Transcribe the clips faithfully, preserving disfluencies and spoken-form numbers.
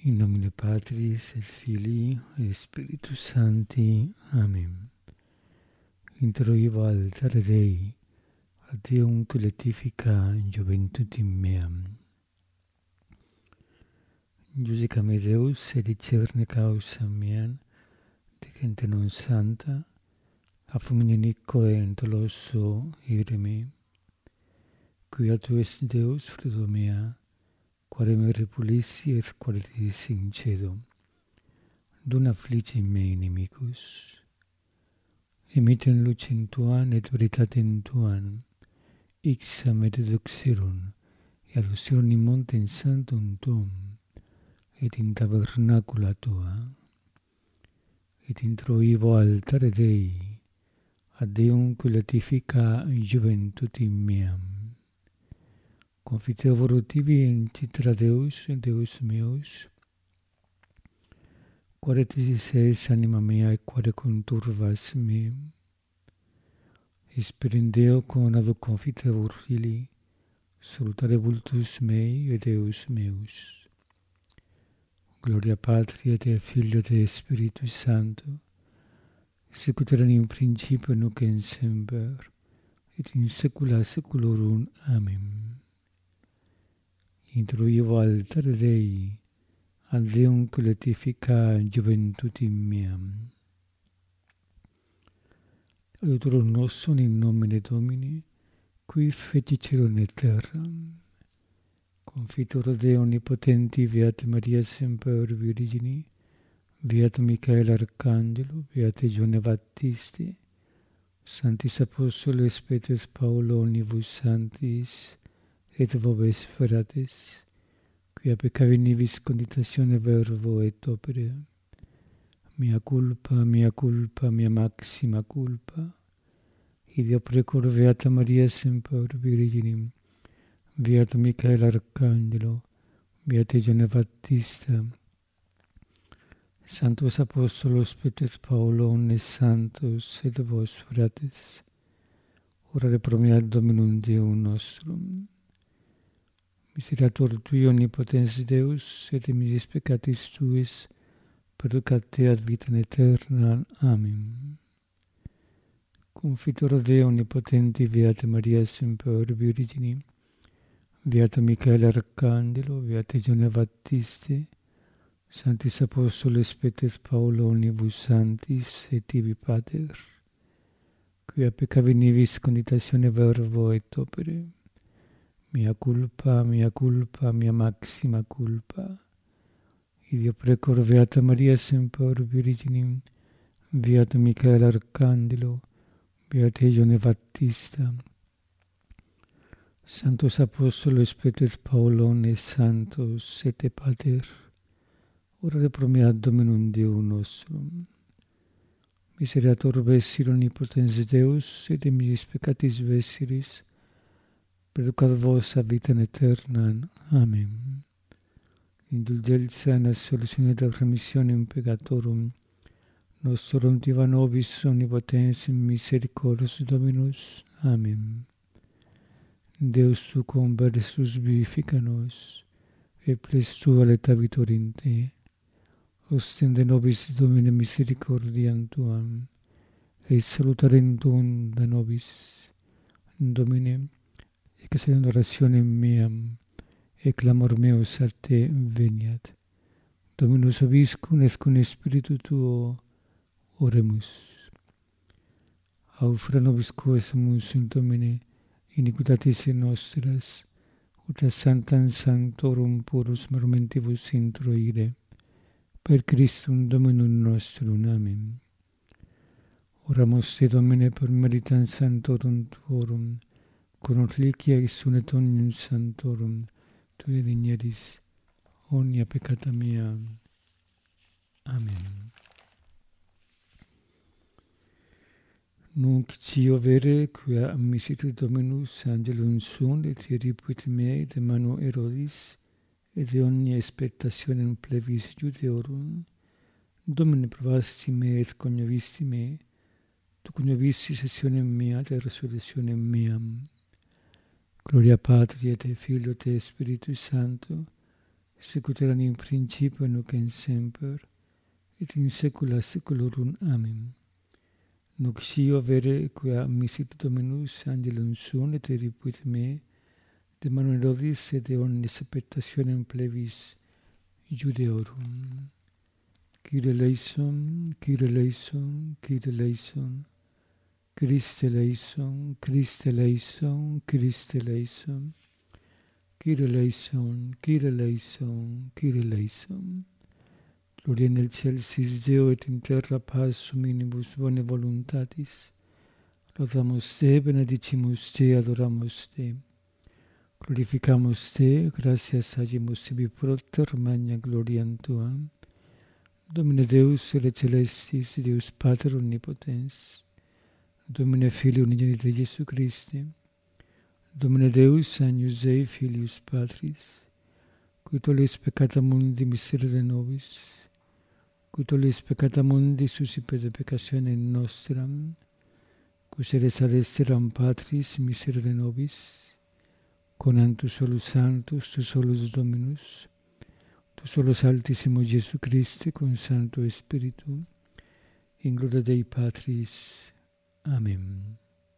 In nomine Patris et Filii et Spiritus Sancti. Amen. Introivo altare Dei, a Deum que letifica juventutim meam. Iudica me Deus et discerne causa meam, de gente non santa, a fulminenico e entoloso ire me. Quia tu est Deus, fruto mea, quare me repulissi et quare ti sincedo. Dun afflici me inimicus. Emitem lucem tuam et veritatem tuam, ixam et deduxerum, et aducerum in montem sanctum tuum, et in tabernacula tua. Et introivo altare Dei, ad Deum que letifica juventutim meam. Confitevoro tibi in citra Deus, Deus meus, quare tisis es anima mea, et quare conturvas me. Esperindeo conado confitevor fili, salutare vultus mei et Deus meus. Gloria Patri et Filio et Spiritus Sancto, secutere in principio nunc in semper, et in saecula saeculorum. Amen. Introivo altare Dei, ad Deum que letifica juventutim meam. Aiutorum nostrum in nomine Domini, qui feci celum et terram. Confitor Dei omnipotenti, Beata Maria semper Virgini, Beato Michael Arcangelo, Beate Giovanni Baptisti, Sanctis Apostoles Petrus Paulo omnibus sanctis, et vobis fratres, quia peccavi nivis conditatione verbo et opere. Mea culpa, mea culpa, mea maxima culpa. Ideo precor Beata Maria semper Virginim, Beato Michael Arcangelo, Beate Giovanni Battista, Sanctos Apostolos Petrus Paulo omnes santos et vos fratres, orare pro mea Dominum Deum nostrum. Miserator tui omnipotens Deus, et misis peccatis tuis, perducat te ad vitam aeternam. Amen. Confitor Dei omnipotenti, Beata Maria semper Virgini, Beato Michael Arcangelo, Beate Giovanni Battiste, Sanctis Apostoles Petrus Paulo omnibus sanctis, et tibi Pater, quia peccavi nivis conditatione verbo et opere. Mea culpa, mea culpa, mea maxima culpa. Ideo precor Beata Maria semper Virginim, Beato Michael Arcangelo, Beate Giovanni Battista, Sanctos Apostolos Petrus Paulo omnes santos et Pater, orare pro mea Dominum Deum nostrum. Miserator vestir omnipotens Deus, et in misis peccatis vestiris, perducat vos ad vitam aeternam. Amen. Indulgentia et absolutione et remissionem peccatorum nostrum diva nobis omnipotens misericordias Dominus. Amen. Deus tu conversus vivifica nos, et ples tua leta vitor in te. Ostende nobis Domine misericordiam tuam, et salutarem tuum da nobis. Domine, excelent orationem meam, et clamor meus a te veniat. Dominus vobiscum et cum spiritu tuo oremus. Aufra nobis quesumus in Domine, iniquitatis nostras, ut a sanctam sanctorum purus momentibus introire, per Christum Dominum nostrum. Amen. Oramus te, Domine, per meritam sanctorum tuorum, con reliquia exum et omnium sanctorum, tui digneris omnia peccata mea. Amen. Nunc cio vere, quia misit Dominus angelum suum, et eripuit me de manu Herodis, et de omnia expectationem plebis Judeorum, Domine provasti me et cognovisti me, tu cognovisti sessionem mea et resurrectionem meam. Gloria Patri et Filio et Spiritus Sancto, sicut erat in principio nunc et semper, et in saecula saeculorum. Amen. Nunc scio vere quia misit Dominus angelum suum et eripuit me, de manu Herodis et de omnis expectationem plebis Judeorum. Kyrie eleison, Kyrie eleison, Kyrie eleison, Christe eleison, Christe eleison, Christe eleison, Kyrie eleison, Kyrie eleison, Kyrie eleison. Gloria in excelsis Deo et in terra paz hominibus bone voluntatis. Laudamus Te, benedicimus Te, adoramus Te. Glorificamus Te, gratias agimus tibi propter magna gloriam Tuam. Domine Deus ere celestis, Deus Pater omnipotens. Domine Filio unigenite Jesu Christe. Domine Deus agnus Dei filius Patris. Qui tollis peccata mundi miserere nobis. Qui tollis peccata mundi suscipe de peccationem nostram. Qui sedes ad esteram Patris miserere nobis. Conantus solus sanctus, tu solus Dominus, tu solus Altissimo Jesu Christe, con Santo Spiritu, in gloria Dei Patris. Amen.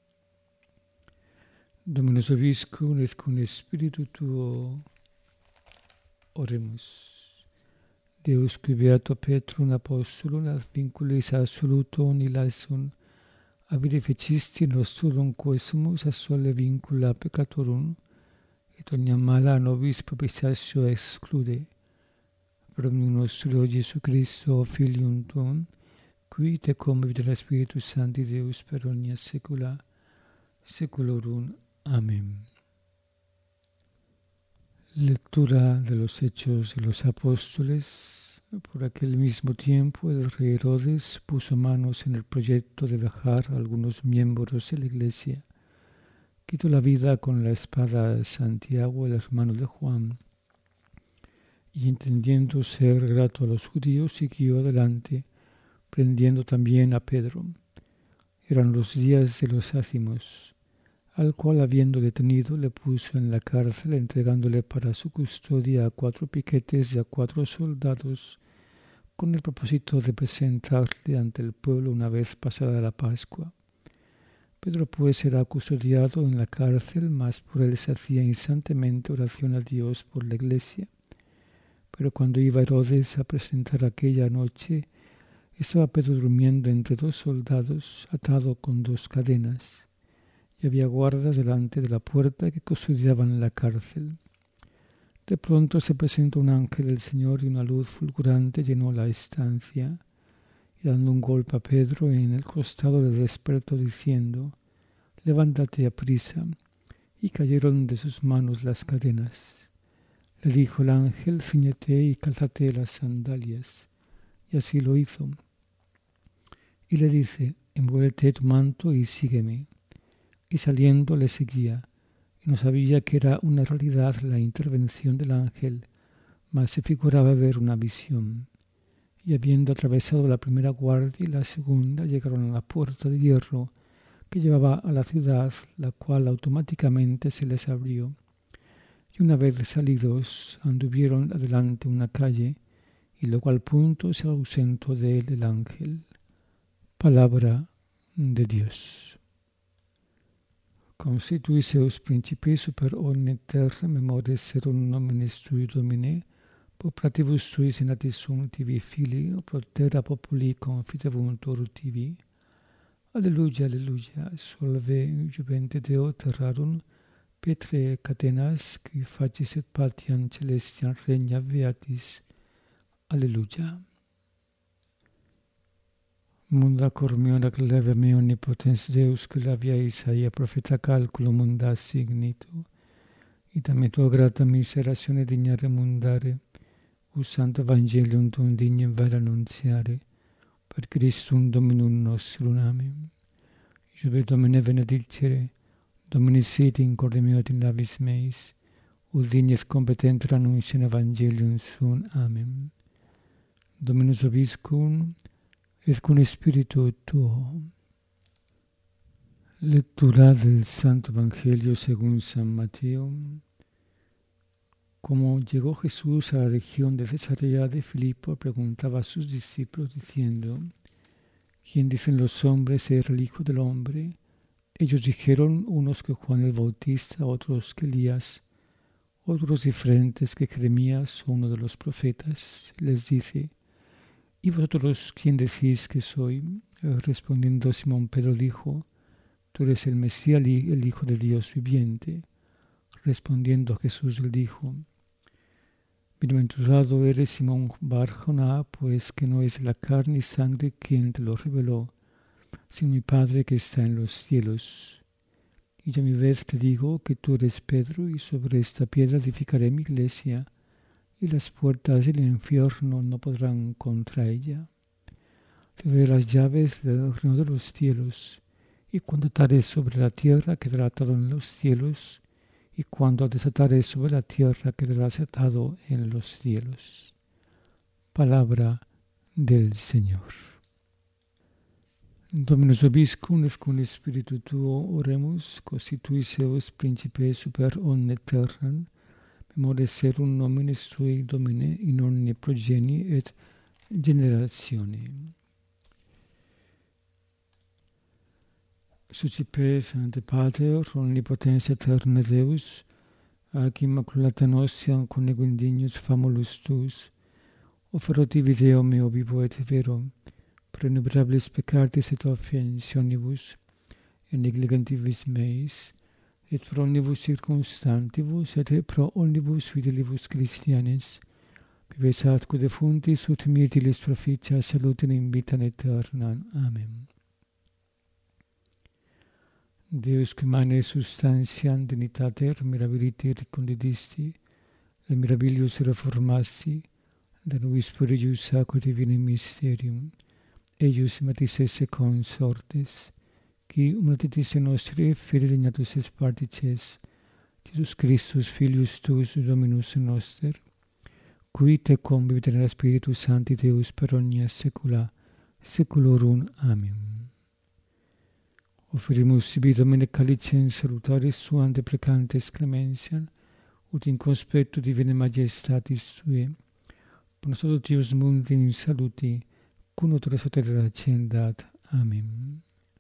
Dominus vobiscum et cum Spiritu tuo. Oremus. Deus qui beato Petrum apostolum ad vinculis absolutum ilasum avide fecisti nostrum quesumus a sole vincula peccatorum, et omnia mala nobis propitiatio exclude, per omnium nostro Jesu Christo, Filium Tuum, qui tecum vivit Spiritus Sancti Deus per omnia saecula saeculorum. Amén. Lectura de los Hechos de los Apóstoles. Por aquel mismo tiempo el rey Herodes puso manos en el proyecto de dejar a algunos miembros de la Iglesia. Quitó la vida con la espada a Santiago, el hermano de Juan, y entendiendo ser grato a los judíos, siguió adelante, prendiendo también a Pedro. Eran los días de los ácimos, al cual, habiendo detenido, le puso en la cárcel, entregándole para su custodia a cuatro piquetes y a cuatro soldados, con el propósito de presentarle ante el pueblo una vez pasada la Pascua. Pedro pues era custodiado en la cárcel, mas por él se hacía incesantemente oración a Dios por la Iglesia. Pero cuando iba Herodes a presentar aquella noche, estaba Pedro durmiendo entre dos soldados, atado con dos cadenas, y había guardas delante de la puerta que custodiaban la cárcel. De pronto se presentó un ángel del Señor y una luz fulgurante llenó la estancia. Y dando un golpe a Pedro en el costado le despertó diciendo: «Levántate aprisa». Y cayeron de sus manos las cadenas. Le dijo el ángel: «Cíñete y cálzate las sandalias». Y así lo hizo. Y le dice: «Envuélvete tu manto y sígueme». Y saliendo le seguía. Y no sabía que era una realidad la intervención del ángel, mas se figuraba ver una visión. Y habiendo atravesado la primera guardia y la segunda, llegaron a la puerta de hierro que llevaba a la ciudad, la cual automáticamente se les abrió. Y una vez salidos, anduvieron adelante una calle, y luego al punto se ausentó de él el ángel. Palabra de Dios. Constituiseus principes super omne terra, memores serum nominis tui, Domine, popratibus tui senatis sunt tibi filii, pro terra populi confitebuntur tibi. Alleluia, alleluia, solve jubente Deo terrarum, Petre catenas, qui facis et patiam celestiam regna beatis. Alleluia. Munda cor meo leve me omnipotens Deus, qui labia Isaia profeta calculo munda signito, ita me tua grata miseratione digna remundare, us santo Evangelium tuum dignum vere annunziare, per Christum Dominum nostrum. Amen. Iube Domine benedicere, Domini sit in corde meo et in labis meis, ut dignes competentra annuntiam Evangelium suum. Amen. Dominus vobiscum, et cum Spiritu tuo. Lectura del Santo Evangelio según San Mateo. Como llegó Jesús a la región de Cesarea de Filipo, preguntaba a sus discípulos diciendo: ¿Quién dicen los hombres ser el Hijo del Hombre? Ellos dijeron, unos que Juan el Bautista, otros que Elías, otros diferentes que Jeremías o uno de los profetas. Les dice: ¿y vosotros quién decís que soy? Respondiendo Simón Pedro dijo: tú eres el Mesías, el Hijo de Dios viviente. Respondiendo Jesús le dijo: bienaventurado eres Simón Bar-Joná, pues que no es la carne y sangre quien te lo reveló, sino mi Padre que está en los cielos. Y yo a mi vez te digo que tú eres Pedro, y sobre esta piedra edificaré mi iglesia, y las puertas del infierno no podrán contra ella. Te daré las llaves del reino de los cielos, y cuando atares sobre la tierra quedará atado en los cielos, y cuando desataré sobre la tierra quedará atado en los cielos. Palabra del Señor. Dominus vobiscum, et cum spiritu tuo oremus, constitui seus principe super omne terram, memore serum nominis Tui, Domine, in omni progeni et generatione. Sucipe Sancte Pater, omnipotens aeterne Deus, ac immaculata nostiam coneguindignus famulus Tuus, offeroti video meo vivo et vero, prenumerabilis peccatis et offensionibus, et negligentibus meis, et pro omnibus circumstantibus, et pro omnibus fidelibus Christianes, vives atque defuntis, ut mirtilis proficia salutem in vitam aeternam. Amen. Deus qui mane substantiam dignitater mirabilite recondidisti, et mirabilius reformasti, da nobis spurigius aqua divini mysterium, eius matis esse consortes, qui humilitatis nostri fide dignatus es partices, Jesus Christus filius tuus Dominus noster, qui te convivit in Spiritus Sancti Deus per omnia saecula saeculorum. Amen. Offerimus sibi Domine calicem salutaris suam deprecantes clemensiam, ut in conspectu divinae majestatis Tue, bonus totius mundi in saluti, cum ut resurrecta cendat. Amen.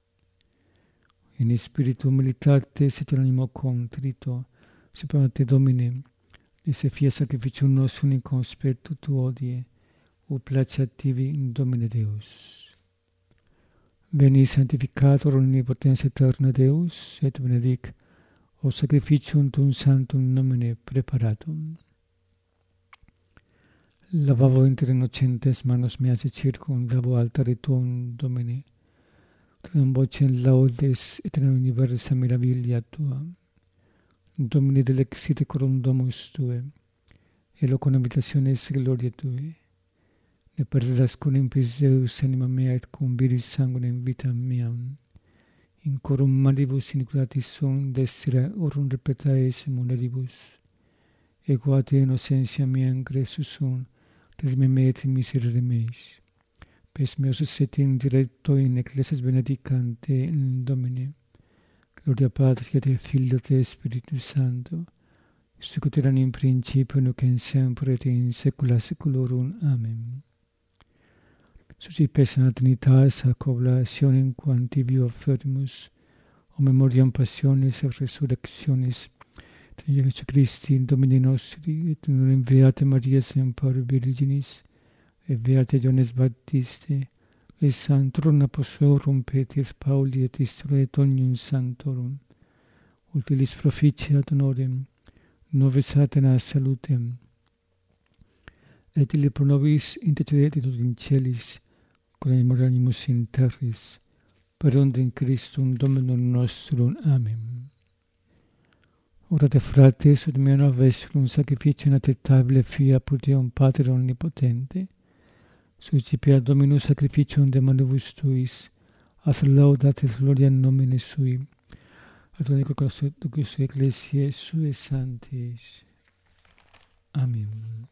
In spiritu humilitatis et in animo contrito, supplicamus te Domine, esse fia sacrificium nostrum in conspectu Tuo odie, ut placeat tibi in Domine Deus. Veni sanctificator omnipotens aeterne Deus, et benedic o sacrificium Tuum sanctum nomine preparatum. Lavavo inter innocentes manos meas et circumdavo altare Tuum, Domine, Tuam vocem laudes et in universa mirabilia Tua. Domine delexite corum domus Tue, et locum habitationis gloriae Tue. Ne perdas cum impis Deus anima mea et cum viris sanguinem vitam meam. In corum malibus iniquitatis sum desire orum repetaes munedibus. Ego a Te innocentia mea in Christus sum, redime me et miserere meis. Pes meus et in directo in ecclesias benedicante in Domine. Gloria Patris et Filio et Spiritus Sancto, sicut erat in principio nunc et semper et in saecula saeculorum. Amen. Sucipe Sancta Trinitas ac oblationem quam tibi offerimus, o memoriam passionis et resurrectionis, et Iesu Christi Domini nostri, et in Beate Maria semper Virginis, et Beate Ioannes Baptiste, et Sanctorum Apostolorum Petri Pauli et Istra et omnium sanctorum, utilis proficiat honorem, nove satana salutem, et illi pro nobis intercedet in celis, con memoriamus in terris, per ondem Christum Dominum nostrum. Amen. Orate fratres, ut mea vesculum sacrificium acceptabile fiat per Deum Pater omnipotente, suscipia Dominus sacrificium de manibus Tuis, as laudat et gloria nomine Sui, ad unico Christus Ecclesiae Sue Sanctis. Amen.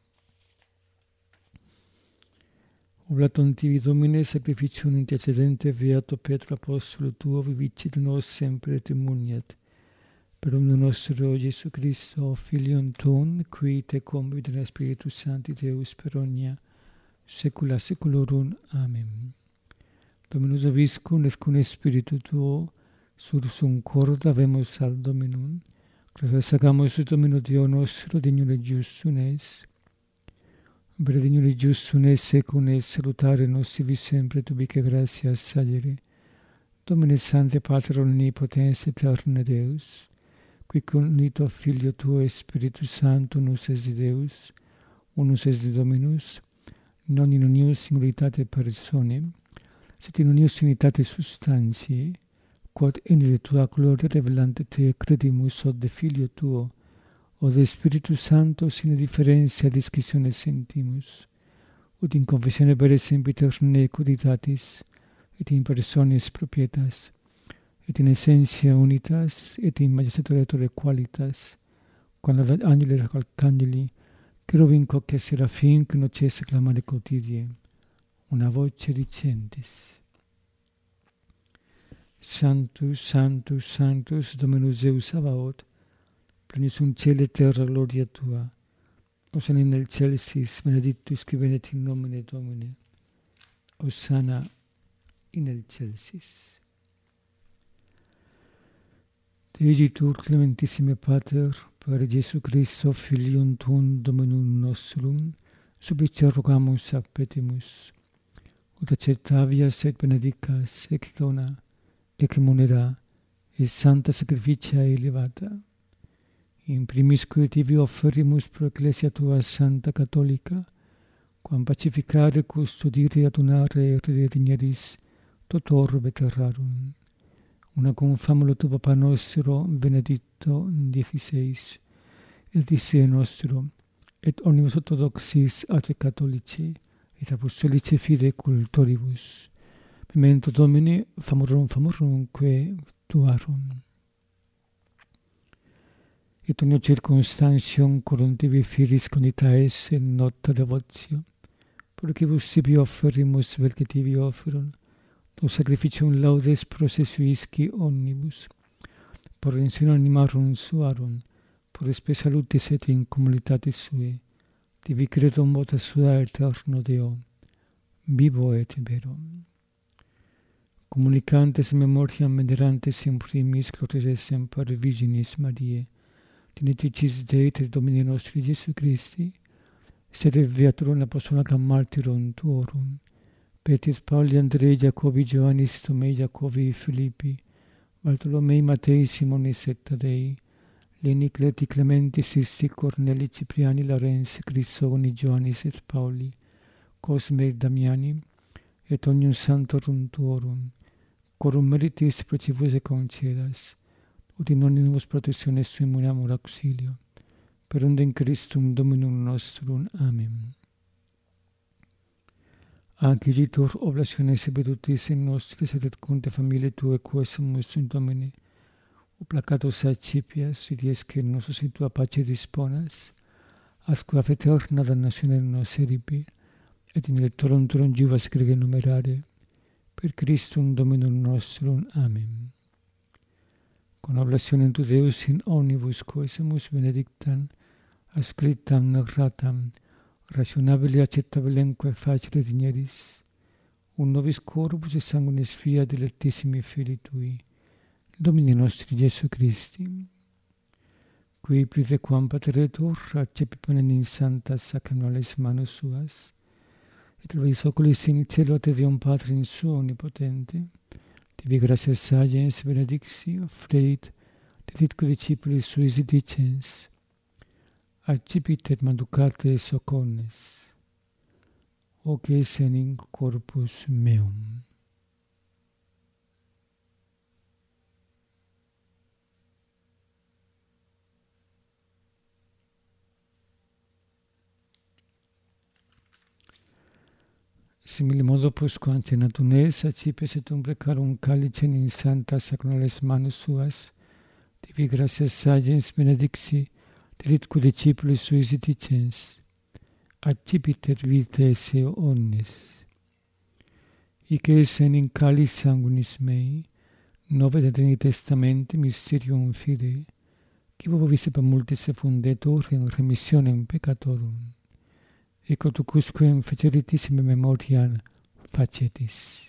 Oblatum tibi Domine sacrificium intercedente Beato Petro Apostolo Tuo vivicit nos semper et muniat, per omnium nostro Gesù Cristo, Filium Tuum, qui te convit Spiritus Sancti Deus per omnia saecula saeculorum. Amen. Dominus vobiscum et cum Spiritu tuo, sursum corda habemus al Dominum, gratia sagamus Domino Deo nostro, dignum et justum es, per dignum et justum es secum es salutare nos sibi sempre tubique gratias sagere, Domine Sancte Pater Omnipotens Aeterne Deus, qui unito Filio Tuo Spiritus Sancto unus es Deus, unus es Dominus, non in unius singularitate personae, sed in unius unitate substantiae, quod in de Tua gloria revelante Te credimus od de Filio Tuo, od de Spiritus Sancto sine differentia disquisione sentimus, ut in confessione per sempiternae coditatis, et in personis propietas, et in essentia unitas, et in majestatoriatore qualitas, quam ad angelis arcangeli, cherubim quoque serafim, que noces clamare quotidie, una voce dicentes: Sanctus, Sanctus, Sanctus, Dominus Deus Sabaoth, plenius in caeli et terra gloria Tua, Hosanna in excelsis, benedictus qui venet in nomine Domini, Hosanna in excelsis. Te igitur clementissime Pater, per Jesu Christo, Filium Tuum, Dominum nostrum, supplice rogamus ac petimus, ut accettavias et benedicas, ec dona, ec munera, et santa sacrificia elevata. In primis que tibi offerimus pro Ecclesia Tua Santa Catholica, quam pacificare, custodire, adunare, redigneris, totor veterarum. Una cum famulo tu Papa nostro, Benedicto diciseis, et disse nostro, et omnibus orthodoxis ate catholici, et apostolici fide cultoribus. Memento Domini, famorum famorum que tuarum. Et ogni circumstantium corum tibi filis conditaes in nota devotio, procibus sibi offerimus vel que tibi offerum, tu sacrificium laudes processuisci omnibus, por insignum animarum suarum, por spe salutis et in comunitatis sui, tibi credum vota sua eterno Deo, vivo et vero. Communicantes memoriam venerantes in primis gloriosam per Virginis Mariae, Teneticis Dei et Domini nostri Jesu Christi, sed viaturum apostolacam martyrum tuorum, Petris Pauli, Andrei, Jacobi, Ioannis, Tomei, Jacobi, Filippi, Bartolomei, Matei, Simonis et Tadei, Leni, Cleti, Clementi, Sisti, Corneli, Cipriani, Larenz, Crisoni, Ioannis et Pauli, Cosme et Damiani, et omnium sanctorum tuorum, corum meritis precibus et concedas, ut in omnibus protectiones tuum amor auxilio, per undem Christum Dominum nostrum. Amen. Agitur oblationes sebedutis in nostris et cum te familiae Tuae quesumus in Domine, o placatus accipias, et iesque nosus in Tua pace disponas, asque af eterna damnatione nos eripi, et in electorum tuum juvas grege numerare, per Christum Dominum nostrum. Amen. Con oblationem tu Deus in omnibus quesumus benedictam, ascriptam narratam, rationabile accettabilemque facere digneris, un nobis corpus et sanguinis fia dilectissimi Filii Tui, Domini nostri Jesu Christi, qui pride quam pateretur accepipanem in santas sacramentales manus suas, et lobis oculis in cielo te Deum Patrim suo omnipotente, tibi gratias agens benedicti, freit, deditque discipulis suis dicens, accipit et manducate soconnes, hoc es in corpus meum. Simile modo postquam cenatum es, accipes et umbrecarum calicem in santas sacramentales manus suas, tibi gratias agens benedicti, deditque discipulis suis dicens, accipit et vitae esse omnes. Hic es in calis sanguinis mei, nove Antiqui Testamenti mysterium fidei, qui vovis per multis fundetur in remissionem peccatorum, et cotucusquem feceritis in memoriam facetis.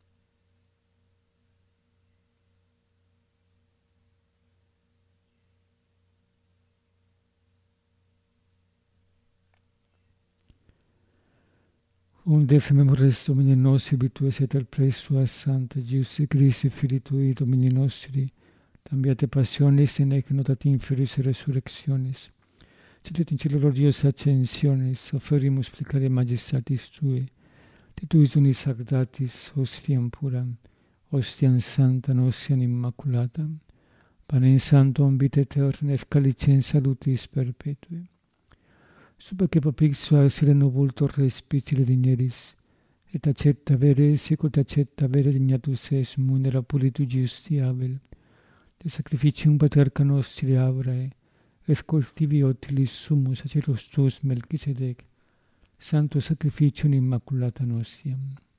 Unde memores Domini nostri, virtues et al presua Santa, Giusti Christi, Filii Tui, Domini nostri, tambiate passionis in ec notat inferis resurrectionis, sed et in cielo gloriosa ascensionis, offerimus plicare majestatis Tui, de Tuis unis agdatis, ostiam puram, ostiam sanctam, ostiam immaculatam, panem sanctum vita aeterna, et calicem salutis perpetui. Super que papixua sireno vultor respicile digneris, et accepta vere, sicut accepta vere dignatus es munera pulitu justiavel, de sacrificium paterca nostri Abrae, et cultivi utilis sumus aceros tuus Melchisedec, santo sacrificium immaculata nostiam.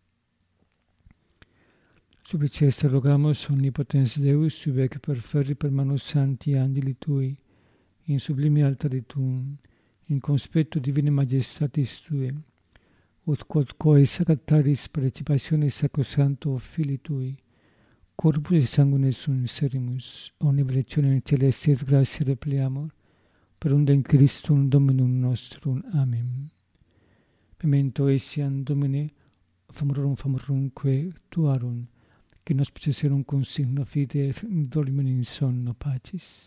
Supplicesta rogamus omnipotens Deus, subec perferri per manus santi angeli Tui, in sublimi altari Tuum, in conspectu divine majestatis Tue, ut quod coe sacrataris participationis sacrosanto Filii Tui, corpus et sanguinis sunt serimus, omnivolentionem celestis gratia repleamur, per undem Christum Dominum nostrum. Amen. Memento etiam Domine, famorum famorumque Tuarum, qui nos possesserum consigno fide dormim in sonno pacis.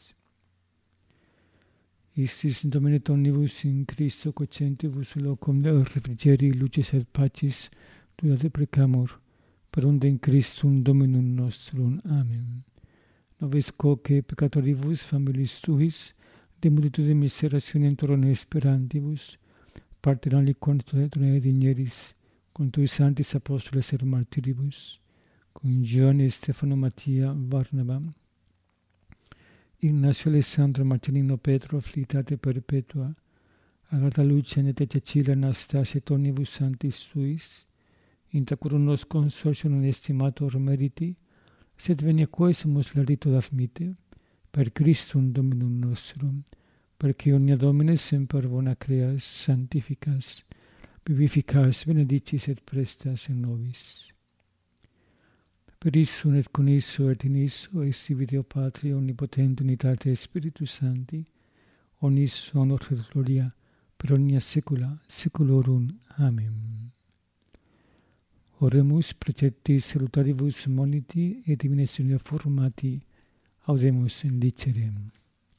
Istis Domine omnibus in Christo cocentibus locum refrigeri lucis et pacis Tua deprecamur, per undem Christum Dominum nostrum. Amen. Nobis quoque peccatoribus familiis Tuis, de multitude miserationem torone esperantibus, parteram liquor torone digneris, con Tui sanctis apostoles et martyribus, con Giovanni, Stefano, Mattia, Barnaba, Ignacio, Alessandro, Marcelino, Petro, afflictate perpetua, Agata, Lucia, Nete, Cecilia, Anastasia, et omnibus sanctis Tuis, intra curum nos consortium non estimator meriti, sed venia quaesimus larito admite, per Christum Dominum nostrum, perque omnia Domine semper bona creas, sanctificas, vivificas, benedicis et prestas in nobis. Per issum et con isso et in isso, esti Deo Patria omnipotente unitate Spiritus Sancti, omnis honor et gloria, per omnia saecula saeculorum. Amen. Oremus preceptis salutaribus moniti et divinatione formati, audemus indicerem.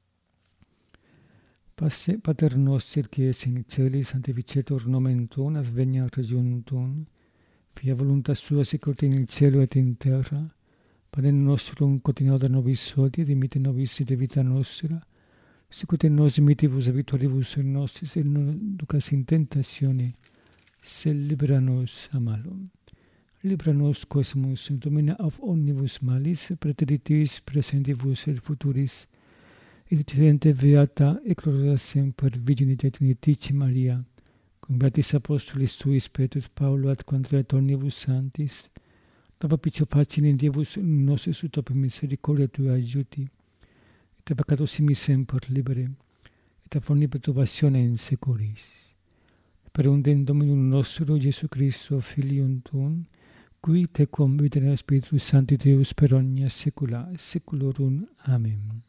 Pater noster, qui es in celis, sanctificetur nomen Tuum, adveniat regnum Tuum, fiat voluntas Tua sicut in cielo et in terra, panem nostrum quotidianum da nobis hodie, dimitte nobis de vita nostra, sicut et nos dimittivus habitualibus nostris, et non ducas in tentatione, sed libera nos a malo. Libera nos quaesimus, Domine, ab omnibus malis, praeteritis presentibus et futuris, et tridente beata et gloriosa semper Virgine Trinitatis Maria, cum beatis apostolis Tuis Petrus, Paulo, ad quantum et omnibus sanctis, da propicio pacem in Dievus nostris ut per misericordia Tua aiuti, et a peccatos semper libere, et a forni perturbatione in securis. Per undem Dominum nostro Iesu Christo, Filium Tuum, qui tecum vita Spiritus Sancti Deus per omnia saecula saeculorum. Amen.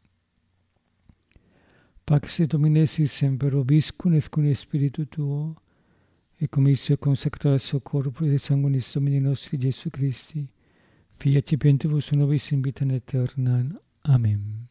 Pax Domini sit semper vobiscum et cum Spiritu Tuo, et commisio consecratus corpus et sanguinis Domini nostri Iesu Christi, fiat cipientibus nobis in vitam aeternam. Amen.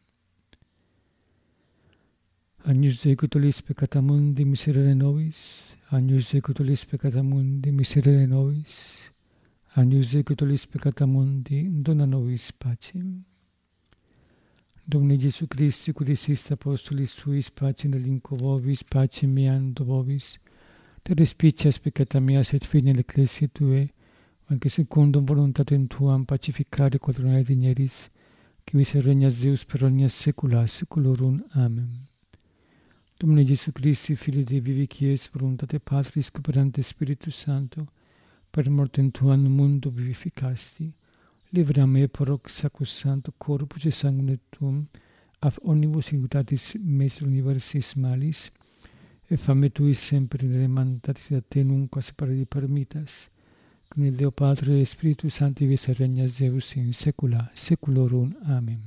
Agnus Dei, qui tollis peccata mundi, miserere nobis. Agnus Dei, qui tollis peccata mundi, miserere nobis. Agnus Dei, qui tollis peccata mundi, dona nobis pacem. Domine Iesu Christi, qui diciste apostolis Tuis, pacem relinquo vobis, pacem meam do vobis, te respicias peccata meas et fide l'ecclesia Tue, anche secundum voluntatem Tuam pacificare quadrare digneris, qui vis regnas Deus per omnia saecula saeculorum. Amen. Domine Iesu Christi, Filii Dei vivi, qui es voluntate Patris, cooperante Spiritus Sancto, per mortem Tuam mundo vivificasti, libera me per hoc sacrosancto corpus et sanguine Tuum, ab omnibus iniquitatis meis universis malis, e fammi tui sempre mandatis a te nunquam separare permittas, con il Deo Padre e Spiritus Sancti vis et regnas Deus in saecula saeculorum. Amen.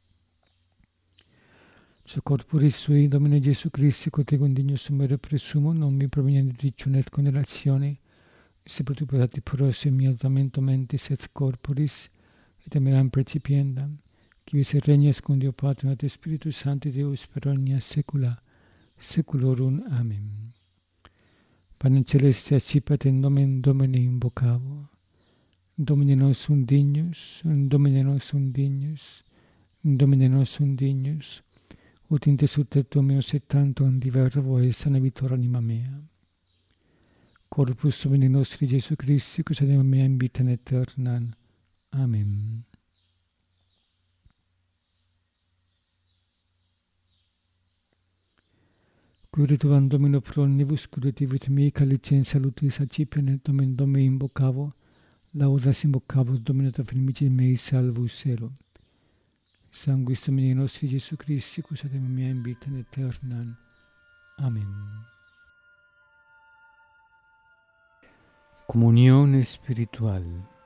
So corporis sui Domine Gesù Christi, quod ego indigno sumere presumo, non mi provenienti dicium et condelazione, se per tu peccati prosse mia tamento mentis et corporis, et emeram precipiendam, qui vis et regnas con Deo Patrum et Spiritus Sancti Deus per omnia saecula saeculorum. Amen. Panem celeste accipat in nomen Domini invocavo. Domine nostrum dignus, Domine nostrum dignus, Domine nostrum dignus, ut in te subtertum meus et tantum divervo et sana vitor anima mea. Corpus Domini nostri Gesù Christi, quos anima mea in vitam aeternam. Amen. Cure tuam Domino pro omnibus curativit mei, calicem salutis accipiam et nomen Domini invocavo, laudas invocavo Domino ta firmicis mei salvus ero. Sanguis Domini nostri Gesù Christi, quos anima mea in vitam aeternam. Amen. Comunión espiritual.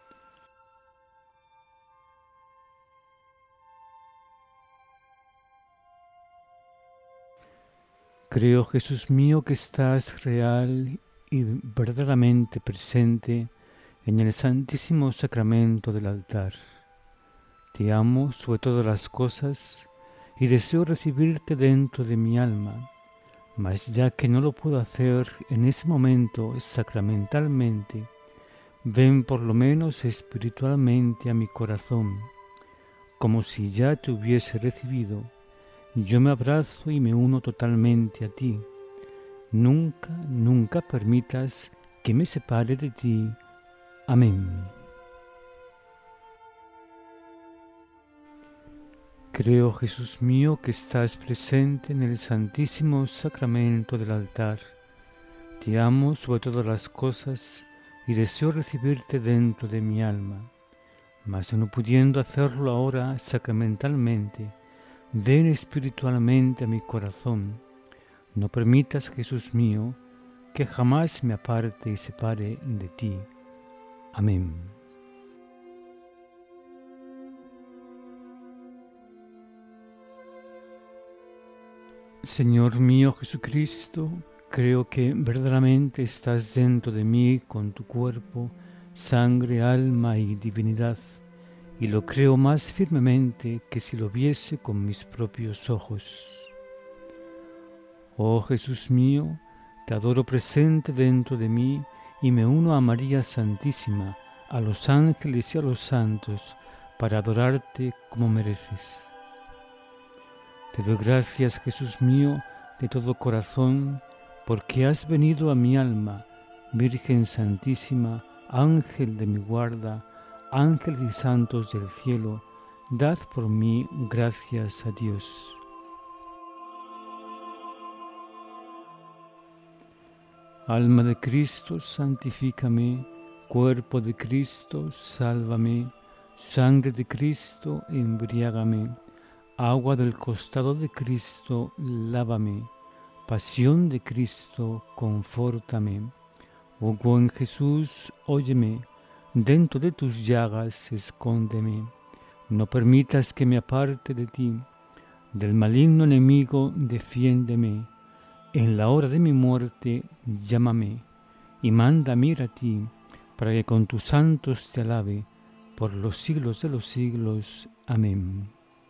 Creo, Jesús mío, que estás real y verdaderamente presente en el santísimo sacramento del altar. Te amo sobre todas las cosas y deseo recibirte dentro de mi alma, mas ya que no lo puedo hacer en ese momento sacramentalmente, ven por lo menos espiritualmente a mi corazón, como si ya te hubiese recibido. Yo me abrazo y me uno totalmente a ti. Nunca, nunca permitas que me separe de ti. Amén. Creo, Jesús mío, que estás presente en el santísimo sacramento del altar. Te amo sobre todas las cosas y deseo recibirte dentro de mi alma. Mas no pudiendo hacerlo ahora sacramentalmente, ven espiritualmente a mi corazón. No permitas, Jesús mío, que jamás me aparte y separe de ti. Amén. Señor mío Jesucristo, creo que verdaderamente estás dentro de mí con tu cuerpo, sangre, alma y divinidad, y lo creo más firmemente que si lo viese con mis propios ojos. Oh Jesús mío, te adoro presente dentro de mí y me uno a María Santísima, a los ángeles y a los santos, para adorarte como mereces. Te doy gracias, Jesús mío, de todo corazón, porque has venido a mi alma, Virgen Santísima, Ángel de mi guarda, ángeles y santos del cielo, dad por mí gracias a Dios. Alma de Cristo, santifícame, cuerpo de Cristo, sálvame, sangre de Cristo, embriágame, agua del costado de Cristo, lávame, pasión de Cristo, confórtame. Oh buen Jesús, óyeme, dentro de tus llagas escóndeme, no permitas que me aparte de ti, del maligno enemigo defiéndeme, en la hora de mi muerte llámame, y mándame ir a ti, para que con tus santos te alabe, por los siglos de los siglos. Amén.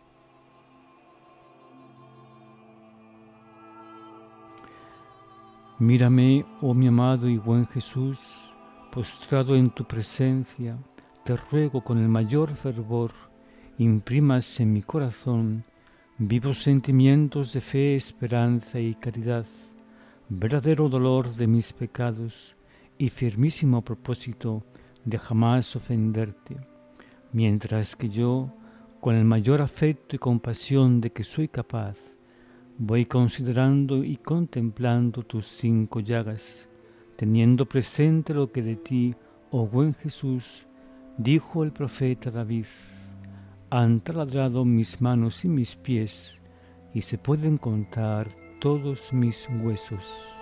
Mírame, oh mi amado y buen Jesús, postrado en tu presencia, te ruego con el mayor fervor, imprimas en mi corazón vivos sentimientos de fe, esperanza y caridad, verdadero dolor de mis pecados y firmísimo propósito de jamás ofenderte, mientras que yo, con el mayor afecto y compasión de que soy capaz, voy considerando y contemplando tus cinco llagas, teniendo presente lo que de ti, oh buen Jesús, dijo el profeta David: han taladrado mis manos y mis pies, y se pueden contar todos mis huesos.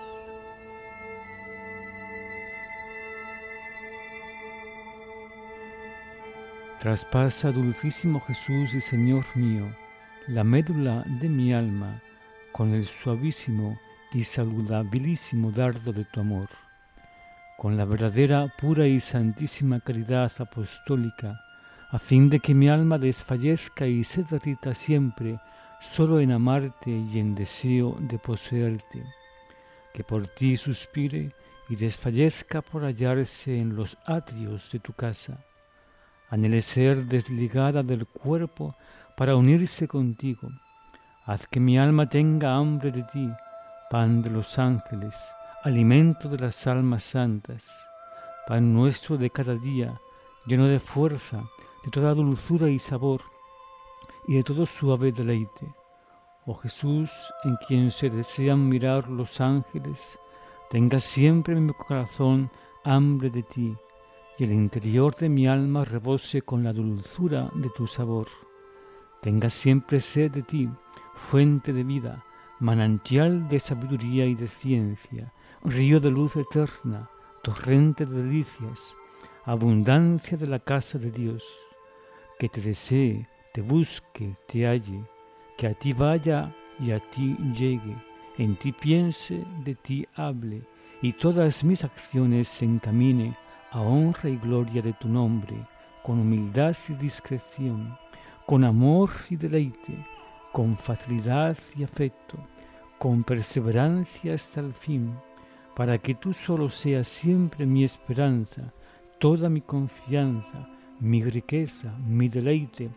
Traspasa, dulcísimo Jesús y Señor mío, la médula de mi alma con el suavísimo y saludabilísimo dardo de tu amor. Con la verdadera, pura y santísima caridad apostólica, a fin de que mi alma desfallezca y se derrita siempre solo en amarte y en deseo de poseerte, que por ti suspire y desfallezca por hallarse en los atrios de tu casa. Anhele ser desligada del cuerpo para unirse contigo. Haz que mi alma tenga hambre de ti, pan de los ángeles, alimento de las almas santas, pan nuestro de cada día, lleno de fuerza, de toda dulzura y sabor, y de todo suave deleite. Oh Jesús, en quien se desean mirar los ángeles, tenga siempre en mi corazón hambre de ti, y el interior de mi alma rebose con la dulzura de tu sabor. Tenga siempre sed de ti, fuente de vida, manantial de sabiduría y de ciencia, río de luz eterna, torrente de delicias, abundancia de la casa de Dios. Que te desee, te busque, te halle, que a ti vaya y a ti llegue, en ti piense, de ti hable, y todas mis acciones se encamine a honra y gloria de tu nombre, con humildad y discreción, con amor y deleite, con facilidad y afecto, con perseverancia hasta el fin, para que tú solo seas siempre mi esperanza, toda mi confianza, mi riqueza, mi deleite,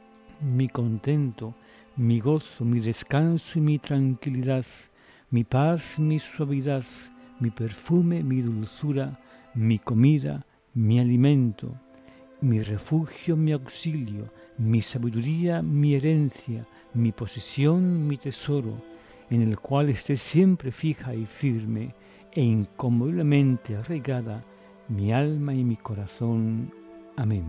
mi contento, mi gozo, mi descanso y mi tranquilidad, mi paz, mi suavidad, mi perfume, mi dulzura, mi comida, mi alimento, mi refugio, mi auxilio, mi sabiduría, mi herencia, mi posesión, mi tesoro, en el cual esté siempre fija y firme e inconmoviblemente arraigada mi alma y mi corazón. Amén.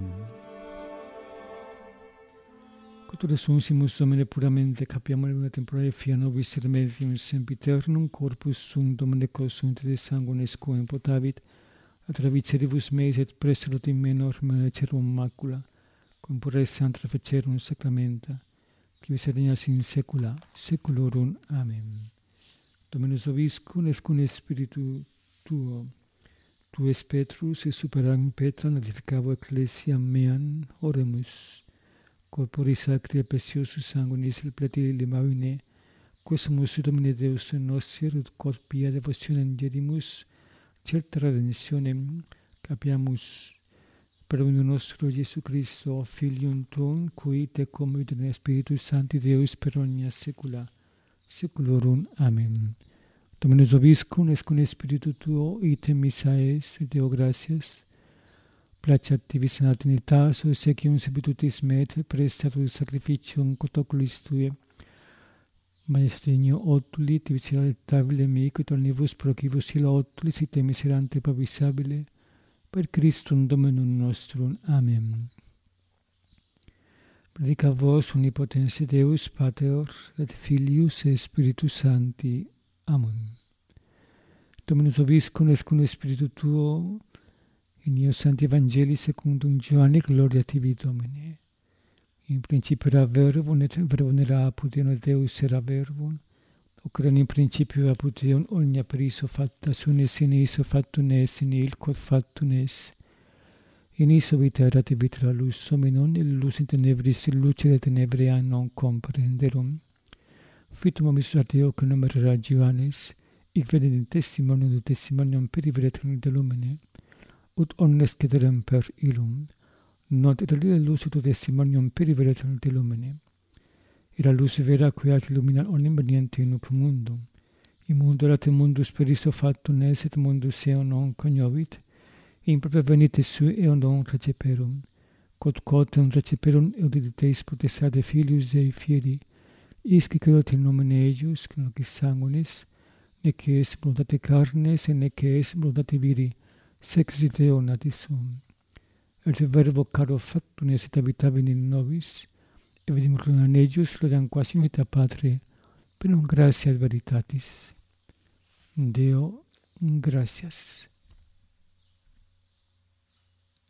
Cultura sunsimus Domine puramente capiamo una temporale fia nobis remedium sempiternum corpus sum Domine consunt de sanguinis quem potavit ad viceribus meis et preserut in menor cerum macula cum puresse antra fecerum sacramenta qui regnas in saecula saeculorum. Amen. Dominus vobiscum et cum spiritu tuo, tu es Petrus et superam Petram edificavo ecclesiam meam. Oremus. Corpori sacri et preciosus sanguinis il platili limavine, quesumus Domine Deus nostri ut corpia devotionem dedimus, certa redentionem capiamus per unum nostro Iesu Christo, Filium Tuum, cui tecum et in Spiritus Sancti Deus per omnia saecula saeculorum. Amen. Dominus vobiscum et cum spiritu tuo, item missa es, Deo gratias, placeat tibi sana Trinitas, o sequium sebitutis met, prestatus sacrificium cotoculis tue, majestinio otuli, tibi tabile mi, quid omnibus procibus illa otulis, ite miserante provisabile, per Christum Dominum nostrum. Amen. Predica vos omnipotens Deus, Pater, et Filius, et Spiritus Sancti. Amen. Dominus vobiscum et cum spiritu tuo, in eo Sancti Evangelii secundum Ioanni, gloria tibi Domine. In principio era verbum, et verbum era apud Deum, et Deus era verbum. Hoc erat in principio apud Deum, omnia per iso facta, sunt et in iso factum est, in il quod factum est. In iso vita erat, et vita lux hominum, et lux in tenebris, et lucere tenebrae non comprenderum. Fitum omis Deo, que nomen era Ioannes, hic venit in testimonium de testimonium per veterum de lumine, ut omnes cederem per illum, not era lux ut testimonium per veterum de lumine. Era lux vera queat illuminat omnium veniente in nunc mundum. In mundo erat mundus per iso factum est, et mundus eo non cognovit, in propria venite sui eo non receperum. Quod quotem receperum euditeis potestate Filius Dei fieri, isque credot in nomine eius, que nunc sanguinis, nec est voluntate carnes, et nec est voluntate viri, sex Deo natis sum. Et verbo caro factum est, et habitabit in nobis, et vidim gloriam eius, gloriam quasi unita Patre, Pero gracias veritatis. Deo, gracias.